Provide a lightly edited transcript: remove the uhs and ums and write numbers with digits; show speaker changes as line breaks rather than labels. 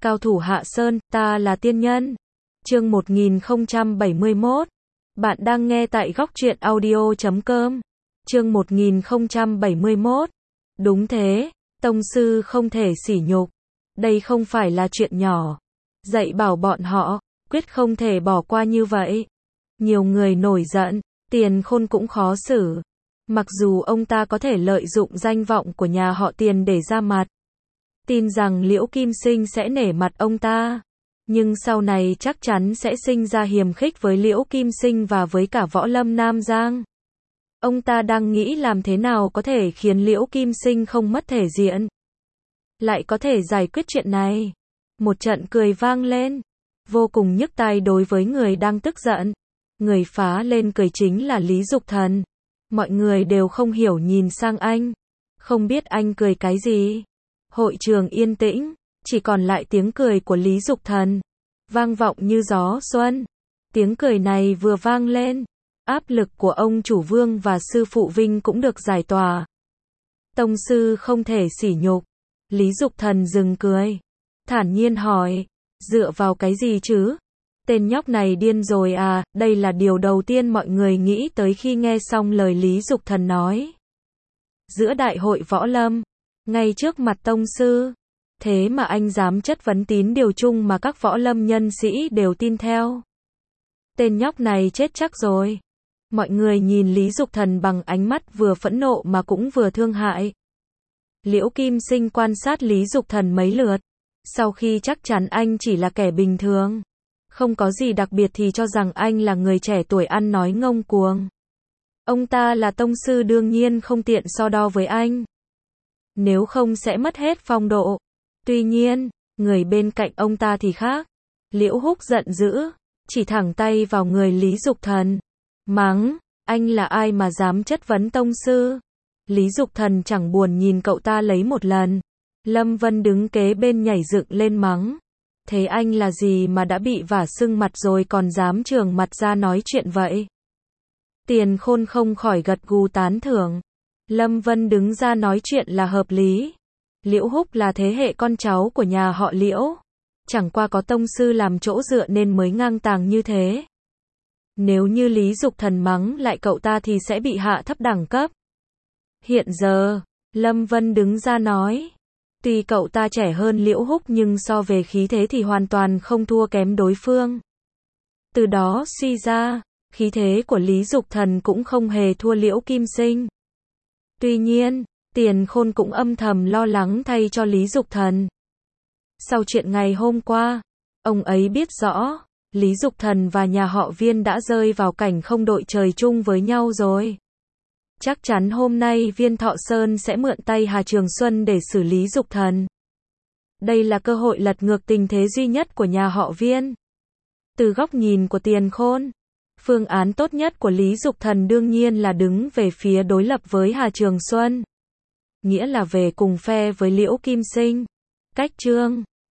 Cao thủ Hạ Sơn, ta là tiên nhân. Chương 1071. Bạn đang nghe tại góc truyện audio.com. Chương 1071. Đúng thế, tông sư không thể sỉ nhục. Đây không phải là chuyện nhỏ. Dạy bảo bọn họ, quyết không thể bỏ qua như vậy. Nhiều người nổi giận, Tiền Khôn cũng khó xử. Mặc dù ông ta có thể lợi dụng danh vọng của nhà họ Tiền để ra mặt, tin rằng Liễu Kim Sinh sẽ nể mặt ông ta, nhưng sau này chắc chắn sẽ sinh ra hiềm khích với Liễu Kim Sinh và với cả võ lâm Nam Giang. Ông ta đang nghĩ làm thế nào có thể khiến Liễu Kim Sinh không mất thể diện, lại có thể giải quyết chuyện này. Một trận cười vang lên, vô cùng nhức tai đối với người đang tức giận. Người phá lên cười chính là Lý Dục Thần. Mọi người đều không hiểu nhìn sang anh, không biết anh cười cái gì. Hội trường yên tĩnh, chỉ còn lại tiếng cười của Lý Dục Thần, vang vọng như gió xuân. Tiếng cười này vừa vang lên, áp lực của ông chủ Vương và sư phụ Vinh cũng được giải tỏa. Tông sư không thể sỉ nhục. Lý Dục Thần dừng cười, thản nhiên hỏi, dựa vào cái gì chứ? Tên nhóc này điên rồi à? Đây là điều đầu tiên mọi người nghĩ tới khi nghe xong lời Lý Dục Thần nói. Giữa đại hội võ lâm, ngay trước mặt tông sư, thế mà anh dám chất vấn tín điều chung mà các võ lâm nhân sĩ đều tin theo. Tên nhóc này chết chắc rồi. Mọi người nhìn Lý Dục Thần bằng ánh mắt vừa phẫn nộ mà cũng vừa thương hại. Liễu Kim Sinh quan sát Lý Dục Thần mấy lượt, sau khi chắc chắn anh chỉ là kẻ bình thường, không có gì đặc biệt thì cho rằng anh là người trẻ tuổi ăn nói ngông cuồng. Ông ta là tông sư đương nhiên không tiện so đo với anh, nếu không sẽ mất hết phong độ. Tuy nhiên, người bên cạnh ông ta thì khác. Liễu Húc giận dữ, chỉ thẳng tay vào người Lý Dục Thần, mắng, anh là ai mà dám chất vấn tông sư? Lý Dục Thần chẳng buồn nhìn cậu ta lấy một lần. Lâm Vân đứng kế bên nhảy dựng lên mắng, thế anh là gì mà đã bị vả sưng mặt rồi còn dám trường mặt ra nói chuyện vậy? Tiền Khôn không khỏi gật gù tán thưởng. Lâm Vân đứng ra nói chuyện là hợp lý. Liễu Húc là thế hệ con cháu của nhà họ Liễu, chẳng qua có tông sư làm chỗ dựa nên mới ngang tàng như thế. Nếu như Lý Dục Thần mắng lại cậu ta thì sẽ bị hạ thấp đẳng cấp. Hiện giờ, Lâm Vân đứng ra nói, tuy cậu ta trẻ hơn Liễu Húc nhưng so về khí thế thì hoàn toàn không thua kém đối phương. Từ đó suy ra, khí thế của Lý Dục Thần cũng không hề thua Liễu Kim Sinh. Tuy nhiên, Tiền Khôn cũng âm thầm lo lắng thay cho Lý Dục Thần. Sau chuyện ngày hôm qua, ông ấy biết rõ, Lý Dục Thần và nhà họ Viên đã rơi vào cảnh không đội trời chung với nhau rồi. Chắc chắn hôm nay Viên Thọ Sơn sẽ mượn tay Hà Trường Xuân để xử lý Dục Thần. Đây là cơ hội lật ngược tình thế duy nhất của nhà họ Viên. Từ góc nhìn của Tiền Khôn, phương án tốt nhất của Lý Dục Thần đương nhiên là đứng về phía đối lập với Hà Trường Xuân, nghĩa là về cùng phe với Liễu Kim Sinh. Cách chương